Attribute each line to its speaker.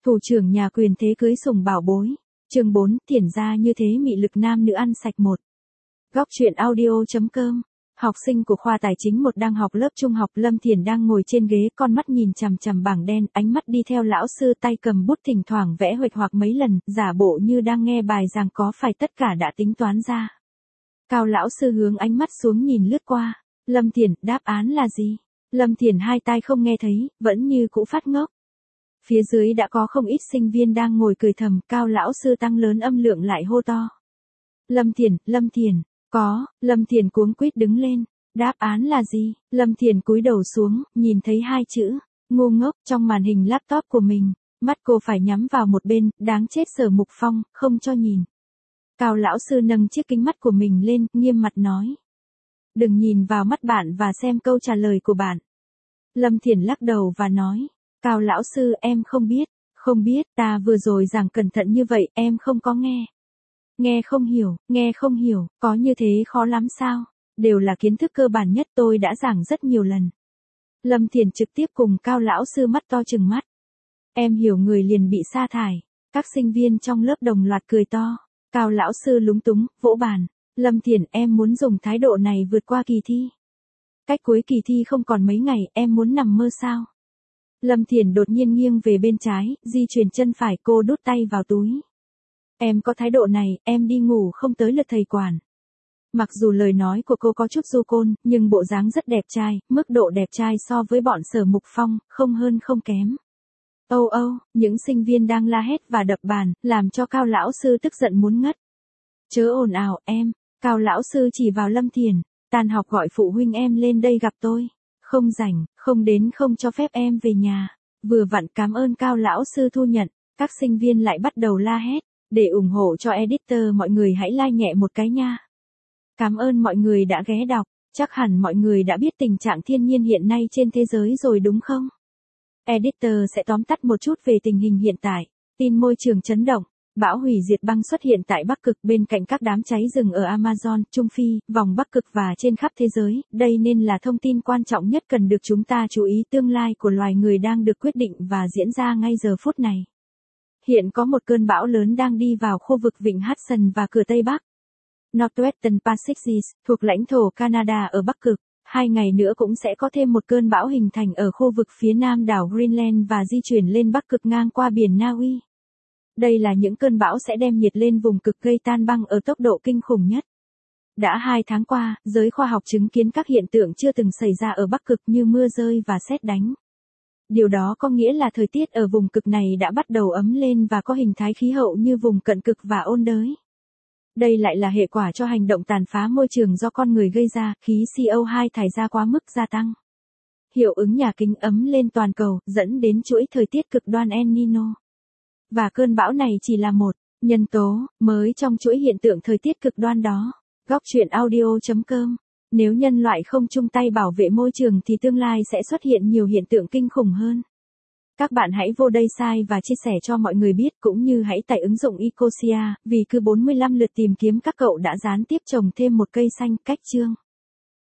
Speaker 1: Thủ trưởng nhà quyền thế cưới sủng bảo bối. Chương 4, Thiển gia như thế mị lực nam nữ ăn sạch một. Góc truyện audio.com. Học sinh của khoa tài chính 1 đang học lớp trung học, Lâm Thiển đang ngồi trên ghế, con mắt nhìn chằm chằm bảng đen, ánh mắt đi theo lão sư, tay cầm bút thỉnh thoảng vẽ huệch hoặc mấy lần, giả bộ như đang nghe bài giảng, có phải tất cả đã tính toán ra. Cao lão sư hướng ánh mắt xuống nhìn lướt qua. Lâm Thiển, đáp án là gì? Lâm Thiển hai tai không nghe thấy, vẫn như cũ phát ngốc. Phía dưới đã có không ít sinh viên đang ngồi cười thầm, Cao lão sư tăng lớn âm lượng lại hô to. Lâm Thiển, có. Lâm Thiển cuống quýt đứng lên. Đáp án là gì? Lâm Thiển cúi đầu xuống, nhìn thấy 2 chữ, ngu ngốc, trong màn hình laptop của mình. Mắt cô phải nhắm vào một bên, đáng chết Sở Mục Phong, không cho nhìn. Cao lão sư nâng chiếc kính mắt của mình lên, nghiêm mặt nói. Đừng nhìn vào mắt bạn và xem câu trả lời của bạn. Lâm Thiển lắc đầu và nói. Cao lão sư, em không biết, ta vừa rồi giảng cẩn thận như vậy, em không có nghe. Nghe không hiểu, có như thế khó lắm sao? Đều là kiến thức cơ bản nhất, tôi đã giảng rất nhiều lần. Lâm Thiển trực tiếp cùng Cao lão sư mắt to trừng mắt. Em hiểu người liền bị sa thải. Các sinh viên trong lớp đồng loạt cười to. Cao lão sư lúng túng, vỗ bàn. Lâm Thiển, em muốn dùng thái độ này vượt qua kỳ thi. Cách cuối kỳ thi không còn mấy ngày, em muốn nằm mơ sao? Lâm Thiển đột nhiên nghiêng về bên trái, di chuyển chân phải, cô đút tay vào túi. Em có thái độ này, em đi ngủ không tới lượt thầy quản. Mặc dù lời nói của cô có chút du côn, nhưng bộ dáng rất đẹp trai, mức độ đẹp trai so với bọn Sở Mục Phong, không hơn không kém. Âu, những sinh viên đang la hét và đập bàn, làm cho Cao lão sư tức giận muốn ngất. Chớ ồn ào, em. Cao lão sư chỉ vào Lâm Thiển. Tan học gọi phụ huynh em lên đây gặp tôi. Không rảnh, không đến, không cho phép em về nhà. Vừa vặn, cảm ơn Cao lão sư thu nhận. Các sinh viên lại bắt đầu la hét. Để ủng hộ cho editor, mọi người hãy like nhẹ một cái nha. Cảm ơn mọi người đã ghé đọc. Chắc hẳn mọi người đã biết tình trạng thiên nhiên hiện nay trên thế giới rồi đúng không? Editor sẽ tóm tắt một chút về tình hình hiện tại. Tin môi trường chấn động. Bão hủy diệt băng xuất hiện tại Bắc Cực, bên cạnh các đám cháy rừng ở Amazon, Trung Phi, vòng Bắc Cực và trên khắp thế giới. Đây nên là thông tin quan trọng nhất cần được chúng ta chú ý. Tương lai của loài người đang được quyết định và diễn ra ngay giờ phút này. Hiện có một cơn bão lớn đang đi vào khu vực vịnh Hudson và cửa Tây Bắc. Northwestern Pacific, thuộc lãnh thổ Canada ở Bắc Cực. 2 ngày nữa cũng sẽ có thêm một cơn bão hình thành ở khu vực phía nam đảo Greenland và di chuyển lên Bắc Cực ngang qua biển Na Uy. Đây là những cơn bão sẽ đem nhiệt lên vùng cực, gây tan băng ở tốc độ kinh khủng nhất. Đã 2 tháng qua, giới khoa học chứng kiến các hiện tượng chưa từng xảy ra ở Bắc Cực như mưa rơi và sét đánh. Điều đó có nghĩa là thời tiết ở vùng cực này đã bắt đầu ấm lên và có hình thái khí hậu như vùng cận cực và ôn đới. Đây lại là hệ quả cho hành động tàn phá môi trường do con người gây ra, khí CO2 thải ra quá mức gia tăng. Hiệu ứng nhà kính ấm lên toàn cầu, dẫn đến chuỗi thời tiết cực đoan El Nino. Và cơn bão này chỉ là một nhân tố mới trong chuỗi hiện tượng thời tiết cực đoan đó. Góc truyện audio.com. Nếu nhân loại không chung tay bảo vệ môi trường thì tương lai sẽ xuất hiện nhiều hiện tượng kinh khủng hơn. Các bạn hãy vô đây sai và chia sẻ cho mọi người biết, cũng như hãy tải ứng dụng Ecosia, vì cứ 45 lượt tìm kiếm các cậu đã gián tiếp trồng thêm một cây xanh. Cách chương.